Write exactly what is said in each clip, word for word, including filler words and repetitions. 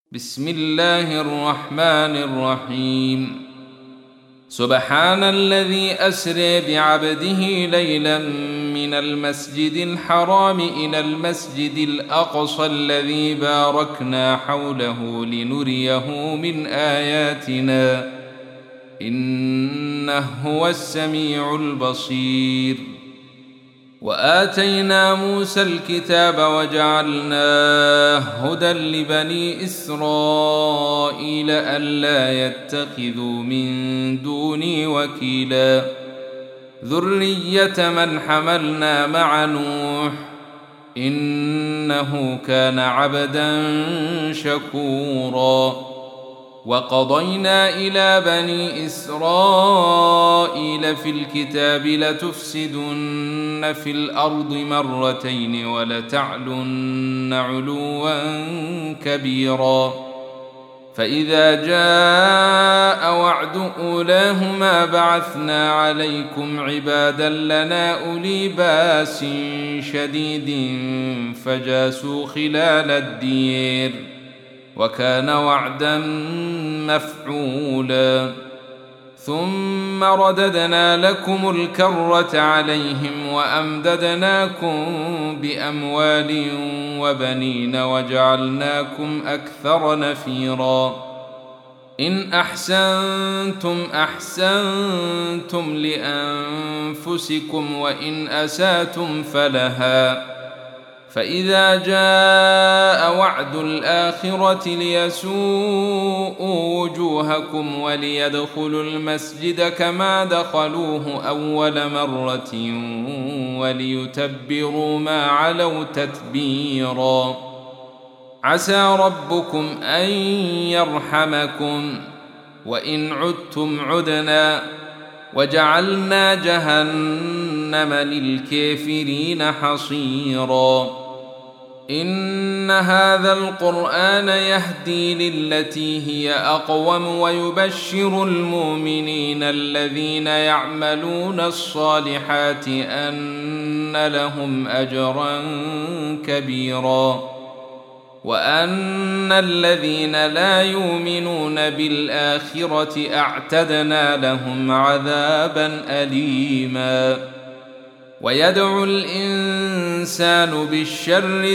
بسم الله الرحمن الرحيم. سبحان الذي أسرى بعبده ليلا من المسجد الحرام إلى المسجد الأقصى الذي باركنا حوله لنريه من آياتنا إنه هو السميع البصير. وآتينا موسى الكتاب وجعلناه هدى لبني إسرائيل ألا يتخذوا من دوني وكيلا ذرية من حملنا مع نوح إنه كان عبدا شكورا. وقضينا إلى بني إسرائيل في الكتاب لتفسدن في الأرض مرتين ولتعلن علوا كبيرا. فإذا جاء وعد أولاهما بعثنا عليكم عبادا لنا أولي باس شديد فجاسوا خلال الدير وكان وعدا مفعولا. ثم رددنا لكم الكرة عليهم وأمددناكم بأموال وبنين وجعلناكم أكثر نفيرا. إن أحسنتم أحسنتم لأنفسكم وإن أساتم فلها. فإذا جاء وعد الآخرة ليسوءوا وجوهكم وليدخلوا المسجد كما دخلوه أول مرة وليتبروا ما علوا تتبيرا. عسى ربكم أن يرحمكم وإن عدتم عدنا وجعلنا جهنم للكافرين حصيرا. إن هذا القرآن يهدي للتي هي أقوم ويبشر المؤمنين الذين يعملون الصالحات أن لهم أجرا كبيرا وأن الذين لا يؤمنون بالآخرة أعتدنا لهم عذابا أليما. ويدعو الإنسان بالشر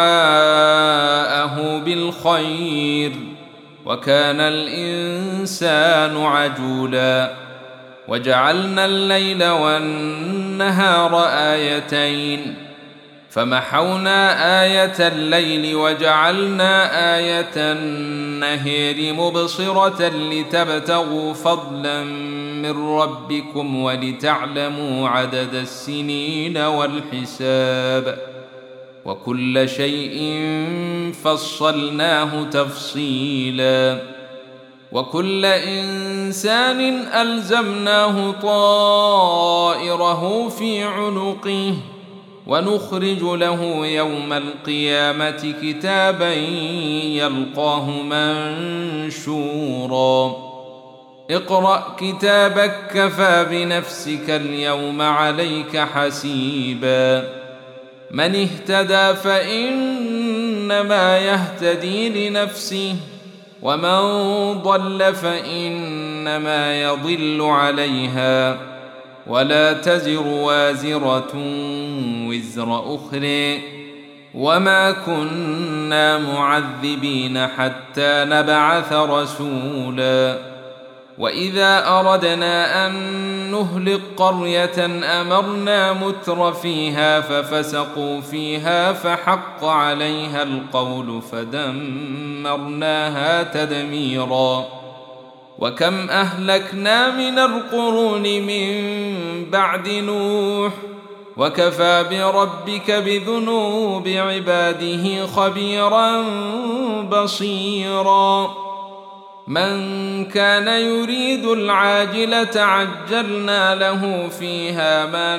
دعاءه بالخير وكان الإنسان عجولا. وجعلنا الليل والنهار آيتين فمحونا آية الليل وجعلنا آية النهار مبصرة لتبتغوا فضلا من ربكم ولتعلموا عدد السنين والحساب وكل شيء فصلناه تفصيلا. وكل إنسان ألزمناه طائره في عنقه ونخرج له يوم القيامة كتابا يلقاه منشورا. اقرأ كتابك كفى بنفسك اليوم عليك حسيبا. من اهتدى فإنما يهتدي لنفسه ومن ضل فإنما يضل عليها ولا تزر وازرة وزر أخرى وما كنا معذبين حتى نبعث رسولا. وإذا أردنا أن نهلك قرية أمرنا متر فيها ففسقوا فيها فحق عليها القول فدمرناها تدميرا. وكم أهلكنا من القرون من بعد نوح وكفى بربك بذنوب عباده خبيرا بصيرا. من كان يريد العاجلة عجلنا له فيها ما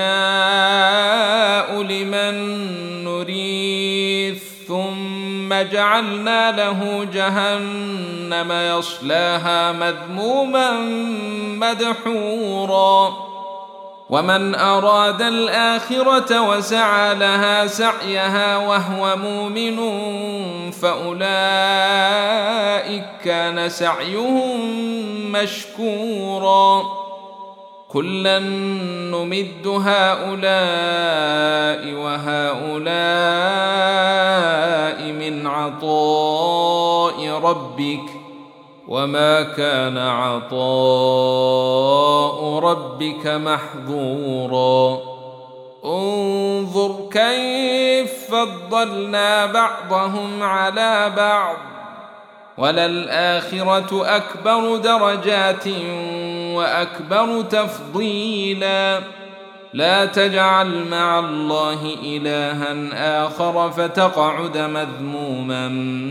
نشاء لمن نريد ثم جعلنا له جهنم يصلاها مذموما مدحورا. ومن أراد الآخرة وسعى لها سعيها وهو مؤمن فأولئك كان سعيهم مشكورا كلا نمد هؤلاء وهؤلاء من عطاء ربك وما كان عطاء ربك محظورا انظر كيف فضلنا بعضهم على بعض وللآخرة أكبر درجات وأكبر تفضيلا لا تجعل مع الله إلها آخر فتقعد مذموما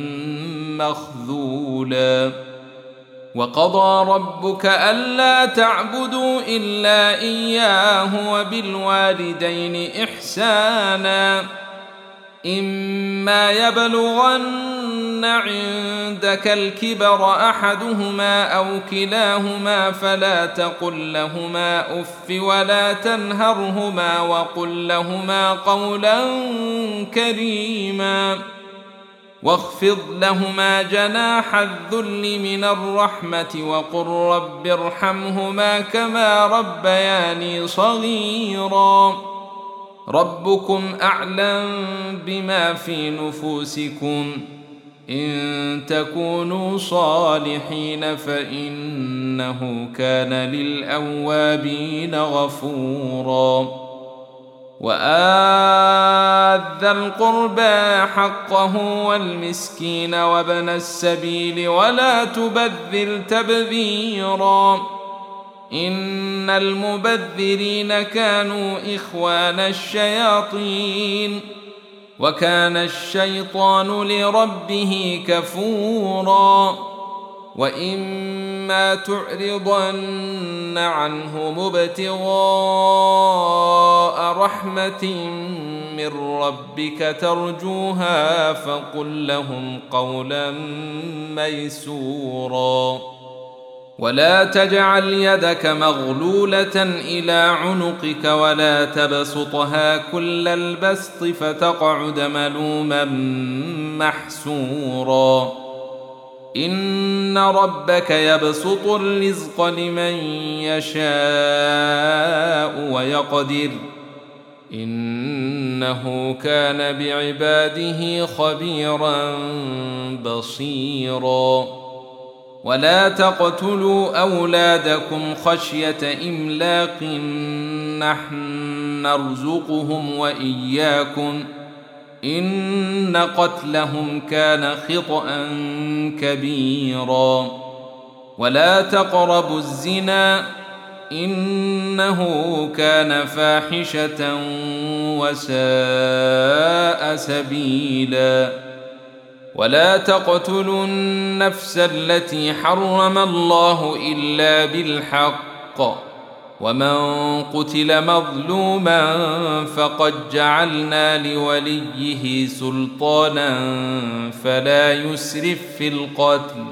مخذولا وقضى ربك ألا تعبدوا إلا إياه وبالوالدين إحسانا إما يبلغن عندك الكبر أحدهما أو كلاهما فلا تقل لهما أف ولا تنهرهما وقل لهما قولا كريما واخفض لهما جناح الذل من الرحمة وقل رب ارحمهما كما ربياني صغيرا ربكم أعلم بما في نفوسكم إن تكونوا صالحين فإنه كان للأوابين غفورا وآت ذا القربى حقه والمسكين وابن السبيل ولا تبذر تبذيرا إن المبذرين كانوا إخوان الشياطين وكان الشيطان لربه كفورا وإما تعرضن عنهم ابتغاء رحمة من ربك ترجوها فقل لهم قولا ميسورا ولا تجعل يدك مغلولة إلى عنقك ولا تبسطها كل البسط فتقعد ملوما محسورا إن ربك يبسط الرزق لمن يشاء ويقدر إنه كان بعباده خبيرا بصيرا ولا تقتلوا أولادكم خشية إملاق نحن نرزقهم وإياكم إن قتلهم كان خطأ كبيرا ولا تقربوا الزنا إنه كان فاحشة وساء سبيلا ولا تقتلوا النفس التي حرم الله إلا بالحق ومن قتل مظلوما فقد جعلنا لوليه سلطانا فلا يسرف في القتل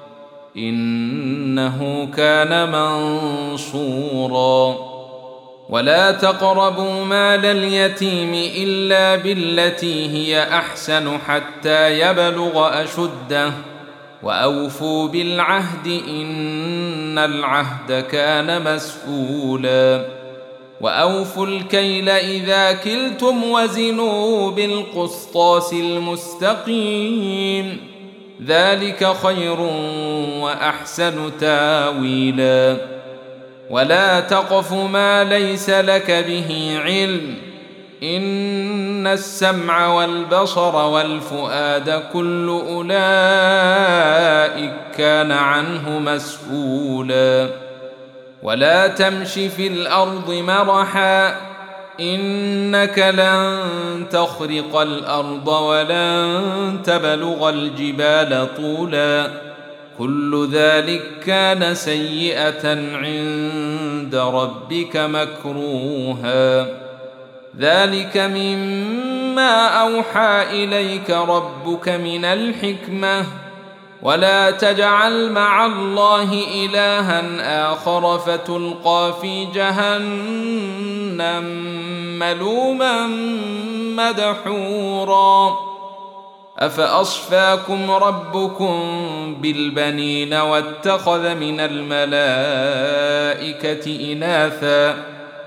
إنه كان منصورا ولا تقربوا مال اليتيم إلا بالتي هي أحسن حتى يبلغ أشده وأوفوا بالعهد إن العهد كان مسؤولا وأوفوا الكيل إذا كلتم وزنوا بالقسطاس المستقيم ذلك خير وأحسن تاويلا ولا تقف ما ليس لك به علم إن السمع والبصر والفؤاد كل أولئك كان عنه مسؤولا ولا تمش في الأرض مرحا إنك لن تخرق الأرض ولن تبلغ الجبال طولا كل ذلك كان سيئة عند ربك مكروها ذلك مما أوحى إليك ربك من الحكمة ولا تجعل مع الله إلها آخر فتلقى في جهنم ملوما مدحورا أفأصفاكم ربكم بالبنين واتخذ من الملائكة إناثا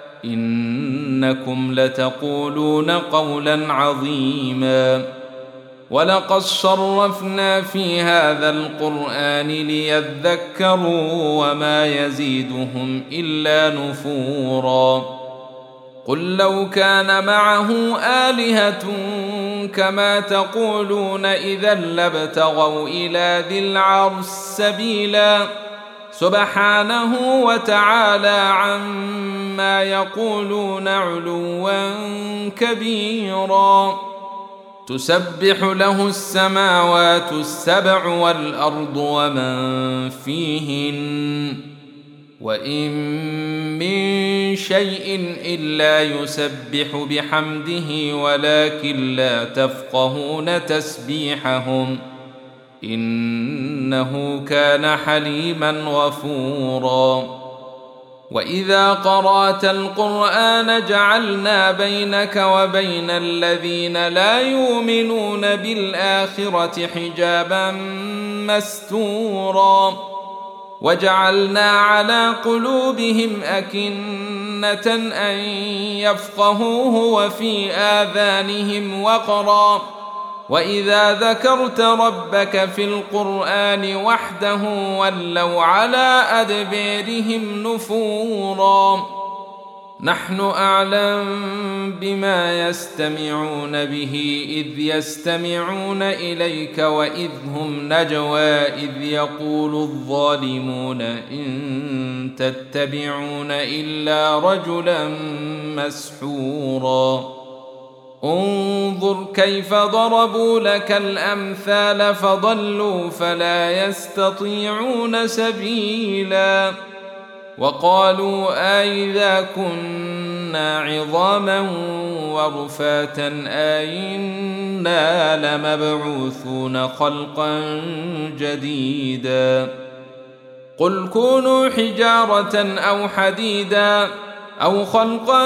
إنكم لتقولون قولا عظيما ولقد صرفنا في هذا القرآن ليذكروا وما يزيدهم إلا نفورا قل لو كان معه آلهة كما تقولون إذا لابتغوا إلى ذي العرش سبيلا سبحانه وتعالى عما يقولون علوا كبيرا تسبح له السماوات السبع والأرض ومن فيهن وإن من شيء إلا يسبح بحمده ولكن لا تفقهون تسبيحهم إنه كان حليما غفورا وإذا قرأت القرآن جعلنا بينك وبين الذين لا يؤمنون بالآخرة حجابا مستورا وجعلنا على قلوبهم أكنة أن يفقهوه وفي آذانهم وقرا وإذا ذكرت ربك في القرآن وحده ولوا على أدبارهم نفورا نحن أعلم بما يستمعون به إذ يستمعون إليك وإذ هم نجوى إذ يقول الظالمون إن تتبعون إلا رجلا مسحورا انظر كيف ضربوا لك الأمثال فضلوا فلا يستطيعون سبيلا وقالوا أئذا كنا عظاما ورفاتا أئنا لمبعوثون خلقا جديدا قل كونوا حجارة أو حديدا أو خلقا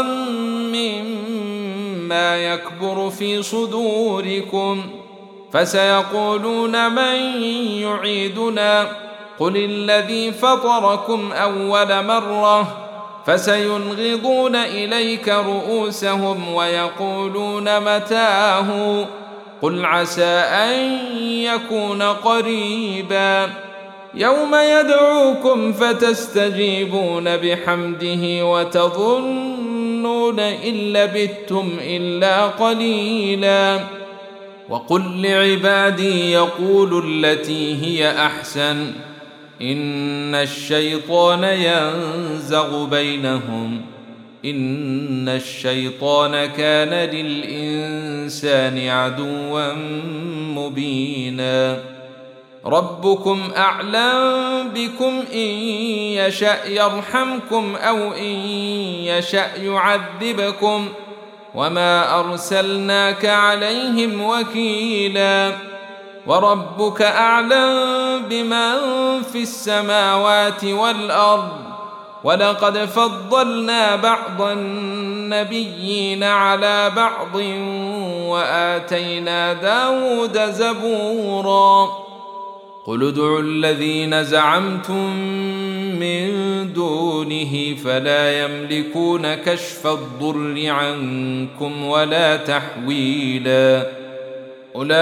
مما يكبر في صدوركم فسيقولون من يعيدنا قل الذي فطركم أول مرة فسينغضون إليك رؤوسهم ويقولون متاه قل عسى أن يكون قريبا يوم يدعوكم فتستجيبون بحمده وتظنون إن لبثتم إلا قليلا وقل لعبادي يقولوا التي هي أحسن إن الشيطان ينزغ بينهم إن الشيطان كان للإنسان عدوا مبينا ربكم أعلم بكم إن يشأ يرحمكم أو إن يشأ يعذبكم وما أرسلناك عليهم وكيلا وربك أعلم بمن في السماوات والأرض ولقد فضلنا بعض النبيين على بعض وآتينا داود زبورا قل ادعوا الذين زعمتم من دونه فلا يملكون كشف الضر عنكم ولا تحويلا أولئك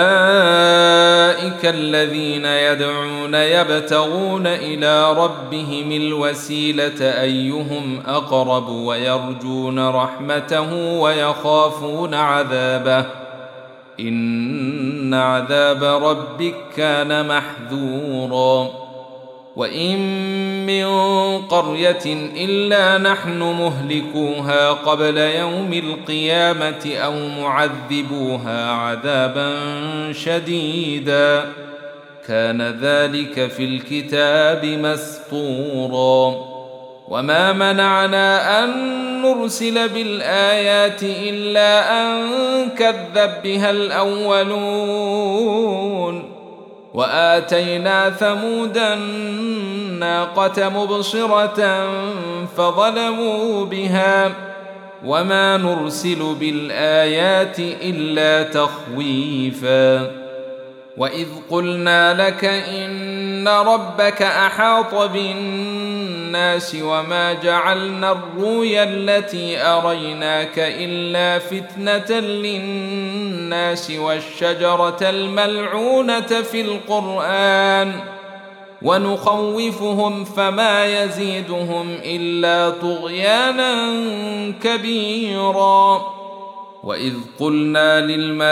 الذين يدعون يبتغون إلى ربهم الوسيلة أيهم أقرب ويرجون رحمته ويخافون عذابه إن عذاب ربك كان محذورا وإن من قرية إلا نحن مهلكوها قبل يوم القيامة أو معذبوها عذابا شديدا كان ذلك في الكتاب مسطورا وما منعنا أن نرسل بالآيات إلا أن كذب بها الأولون وآتينا ثمود الناقة مبصرة فظلموا بها وما نرسل بالآيات إلا تخويفا وإذ قلنا لك إن ربك أحاط بالناس وما جعلنا الرؤيا التي أريناك إلا فتنة للناس والشجرة الملعونة في القرآن ونخوفهم فما يزيدهم إلا طغيانا كبيرا. وإذ قلنا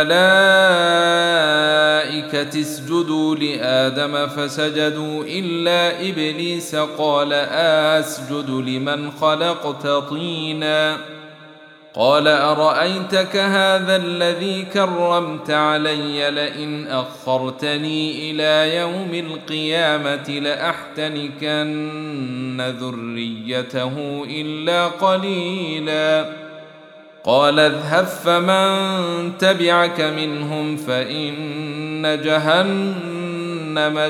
للملائكة اسجدوا لآدم فسجدوا إلا إبليس قال أسجد لمن خلقت طينا قال أرأيتك هذا الذي كرمت علي لئن أخرتني إلى يوم القيامة لأحتنكن ذريته إلا قليلا. قال اذهب فمن تبعك منهم فإن جهنم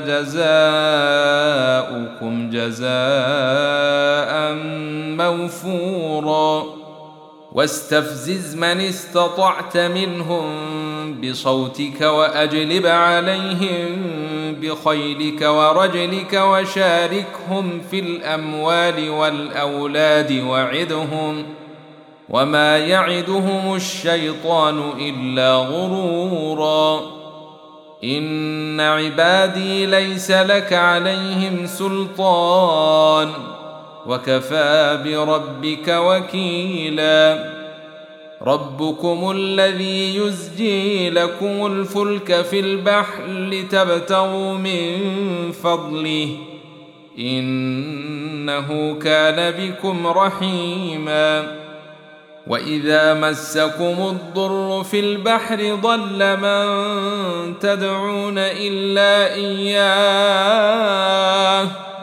جزاؤكم جزاء موفورا. واستفزز من استطعت منهم بصوتك وأجلب عليهم بخيلك ورجلك وشاركهم في الأموال والأولاد وعدهم وما يعدهم الشيطان إلا غرورا. إن عبادي ليس لك عليهم سلطان وكفى بربك وكيلا. ربكم الذي يزجي لكم الفلك في البحر لتبتغوا من فضله إنه كان بكم رحيما. وإذا مسكم الضر في البحر ضل من تدعون إلا إياه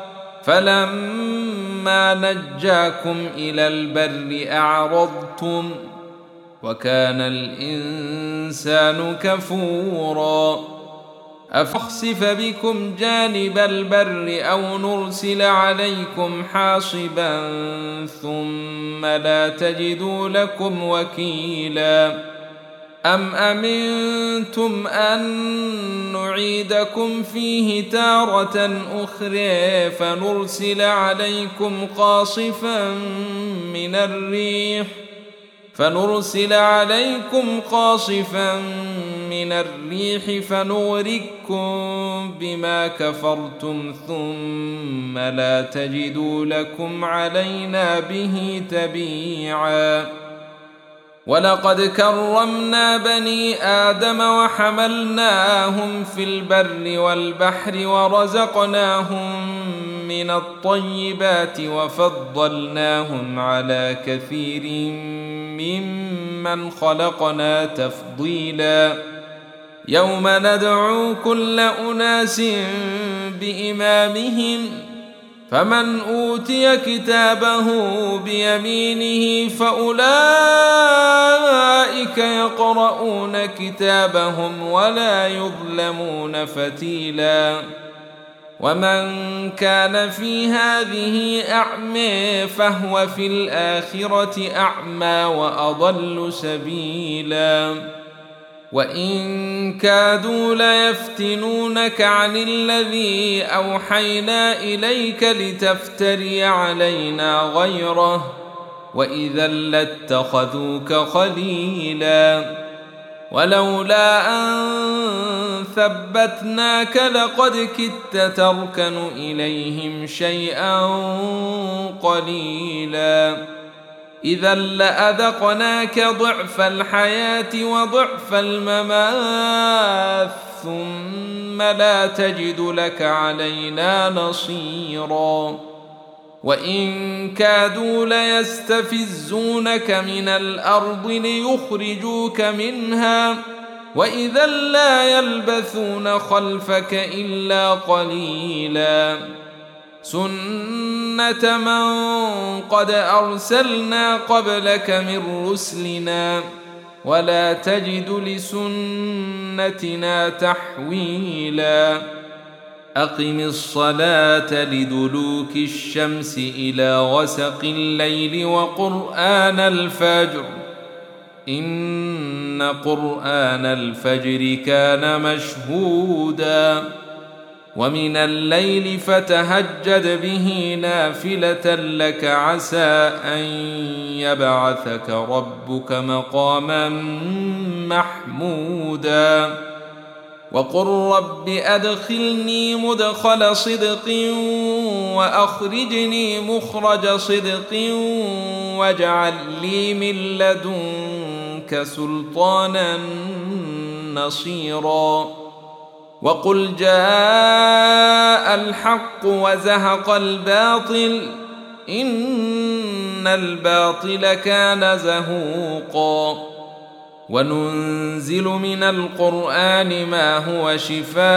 فلما نجاكم إلى البر أعرضتم وكان الإنسان كفورا. أفخسف بكم جانب البر أو نرسل عليكم حاصبا ثم لا تجدوا لكم وكيلا. أم أمنتم أن نعيدكم فيه تارة أخرى فنرسل عليكم قاصفا من الريح فنرسل عليكم قاصفا من الريح فنغرقكم بما كفرتم ثم لا تجدوا لكم علينا به تبيعا. ولقد كرمنا بني آدم وحملناهم في البر والبحر ورزقناهم من الطيبات وفضلناهم على كثير ممن خلقنا تفضيلا. يوم ندعو كل أناس بإمامهم فمن أوتي كتابه بيمينه فأولئك يقرؤون كتابهم ولا يظلمون فتيلا. ومن كان في هذه أعمى فهو في الآخرة أعمى وأضل سبيلا. وإن كادوا ليفتنونك عن الذي أوحينا إليك لتفتري علينا غيره وإذا لاتخذوك خليلا. ولولا أن ثبتناك لقد كدت تركن إليهم شيئا قليلا. إذا لأذقناك ضعف الحياة وضعف الممات ثم لا تجد لك علينا نصيرا. وإن كادوا ليستفزونك من الأرض ليخرجوك منها وإذا لا يلبثون خلفك إلا قليلا. سنة من قد أرسلنا قبلك من رسلنا ولا تجد لسنتنا تحويلا. أقم الصلاة لدلوك الشمس إلى غسق الليل وقرآن الفجر إن قرآن الفجر كان مشهودا ومن الليل فتهجد به نافلة لك عسى أن يبعثك ربك مقاما محمودا وقل رب أدخلني مدخل صدق وأخرجني مخرج صدق واجعل لي من لدنك سلطانا نصيرا وقل جاء الحق وزهق الباطل إن الباطل كان زهوقا وننزل من القرآن ما هو شفاء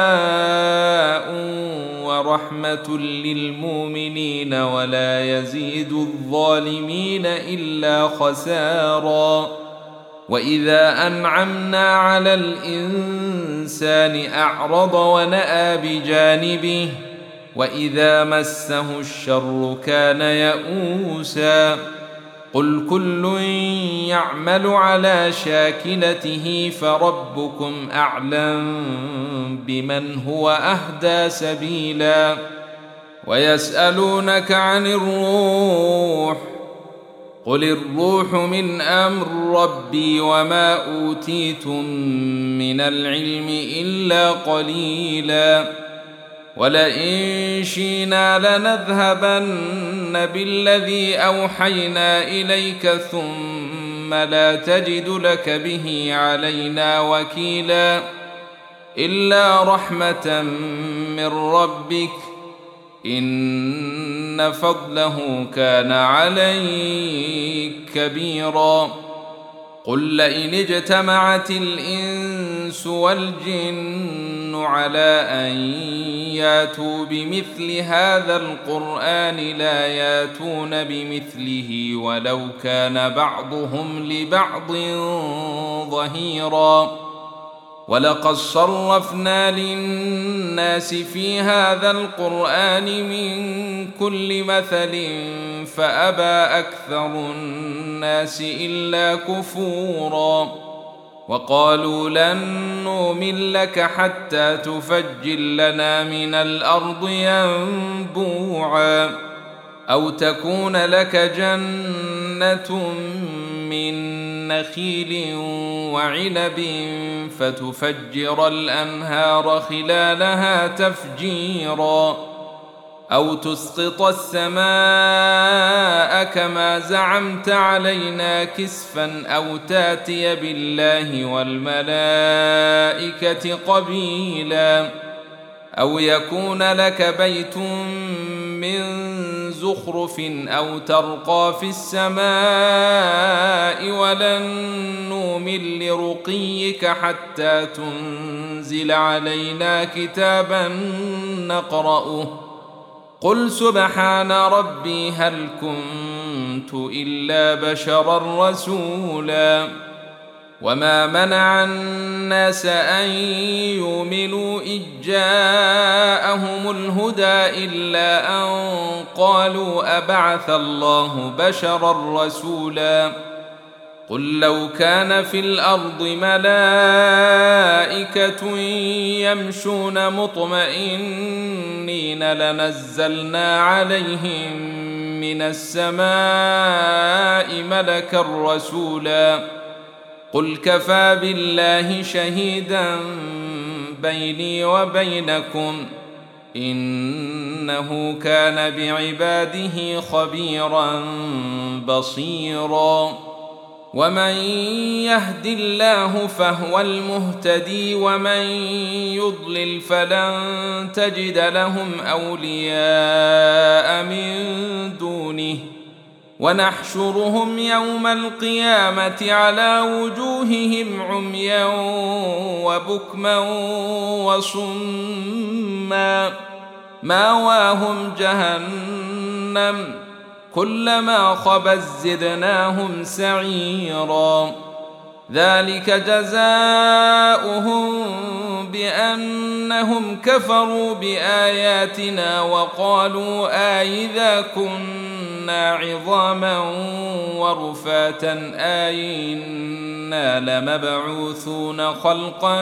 ورحمة للمؤمنين ولا يزيد الظالمين إلا خسارا وإذا أنعمنا على الإنسان أعرض ونأى بجانبه وإذا مسه الشر كان يئوسا قل كل يعمل على شاكلته فربكم أعلم بمن هو أهدى سبيلا ويسألونك عن الروح قل الروح من أمر ربي وما أوتيتم من العلم إلا قليلا ولئن شئنا لنذهبن بالذي أوحينا إليك ثم لا تجد لك به علينا وكيلا إلا رحمة من ربك إن فضله كان عليك كبيرا قل لئن اجتمعت الإنس والجن على أن ياتوا بمثل هذا القرآن لا ياتون بمثله ولو كان بعضهم لبعض ظهيرا ولقد صرفنا للناس في هذا القرآن من كل مثل فأبى أكثر الناس إلا كفورا وقالوا لن نؤمن لك حتى تفجر لنا من الأرض ينبوعا أو تكون لك جنة من نخيل وعنب فتفجر الأنهار خلالها تفجيرا أو تسقط السماء كما زعمت علينا كسفا أو تاتي بالله والملائكة قبيلا أو يكون لك بيت من زخرف أو ترقى في السماء ولن نؤمن لرقيك حتى تنزل علينا كتابا نقرأه قل سبحان ربي هل كنت إلا بشرا رسولا وما منع الناس أن يؤمنوا إذ جاءهم الهدى إلا أن قالوا أبعث الله بشرا رسولا قل لو كان في الأرض ملائكة يمشون مطمئنين لنزلنا عليهم من السماء ملكا رسولا قل كفى بالله شهيدا بيني وبينكم إنه كان بعباده خبيرا بصيرا ومن يهد الله فهو المهتدي ومن يضلل فلن تجد لهم أولياء من دونه ونحشرهم يوم القيامة على وجوههم عميا وبكما وصما ماواهم جهنم كلما خبت زدناهم سعيرا ذلك جزاؤهم بأنهم كفروا بآياتنا وقالوا أإذا كنا كنا عظاما ورفاتا أئنا لمبعوثون خلقا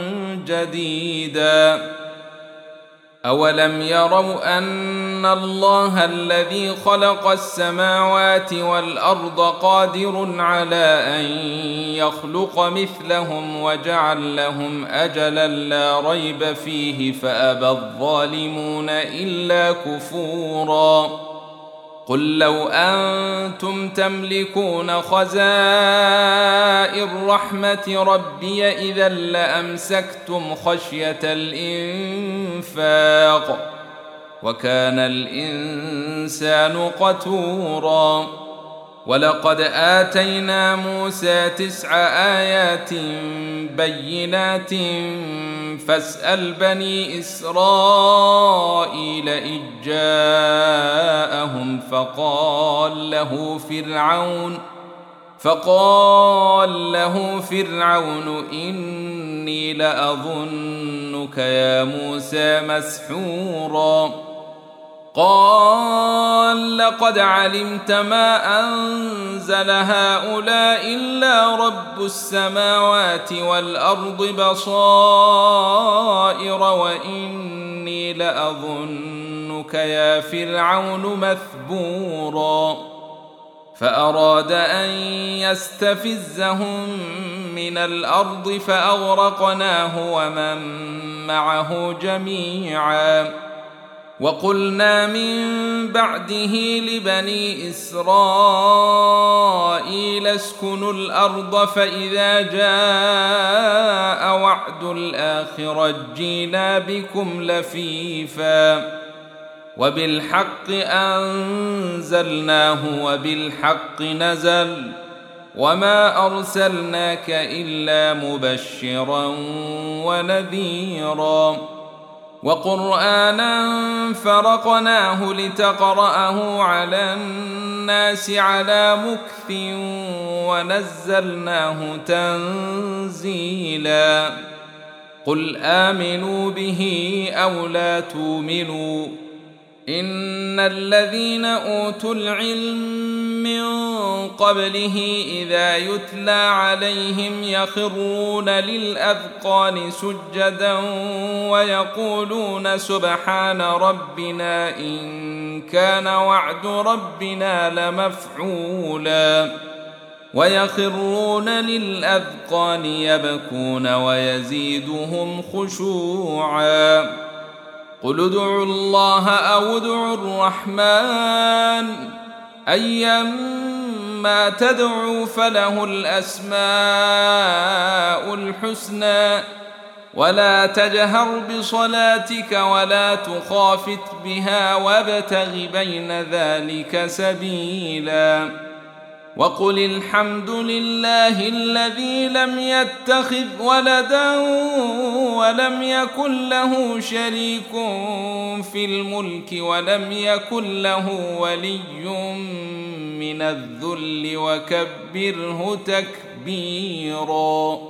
جديدا أولم يروا أن الله الذي خلق السماوات والأرض قادر على أن يخلق مثلهم وجعل لهم أجلا لا ريب فيه فأبى الظالمون إلا كفورا قل لو أنتم تملكون خزائن رحمة ربي إذا لأمسكتم خشية الإنفاق وكان الإنسان قتورا ولقد آتينا موسى تسع آيات بينات فاسأل بني إسرائيل إذ جاءهم فقال له فرعون فقال له فرعون إني لأظنك يا موسى مسحورا قال لقد علمت ما أنزل هؤلاء إلا رب السماوات والأرض بصائر وإني لأظنك يا فرعون مثبورا فأراد أن يستفزهم من الأرض فأغرقناه ومن معه جميعا وقلنا من بعده لبني إسرائيل اسكنوا الأرض فإذا جاء وعد الآخرة جينا بكم لفيفا وبالحق أنزلناه وبالحق نزل وما أرسلناك إلا مبشرا ونذيرا وقرآنا فرقناه لتقرأه على الناس على مكث ونزلناه تنزيلا قل آمنوا به أو لا تؤمنوا إن الذين أوتوا العلم من قبله إذا يتلى عليهم يخرون للأذقان سجدا ويقولون سبحان ربنا إن كان وعد ربنا لمفعولا ويخرون للأذقان يبكون ويزيدهم خشوعا قل ادعوا الله أو ادعوا الرحمن أيما تدعوا فله الأسماء الحسنى ولا تجهر بصلاتك ولا تخافت بها وابتغ بين ذلك سبيلا وقل الحمد لله الذي لم يتخذ ولدا ولم يكن له شريك في الملك ولم يكن له ولي من الذل وكبره تكبيرا.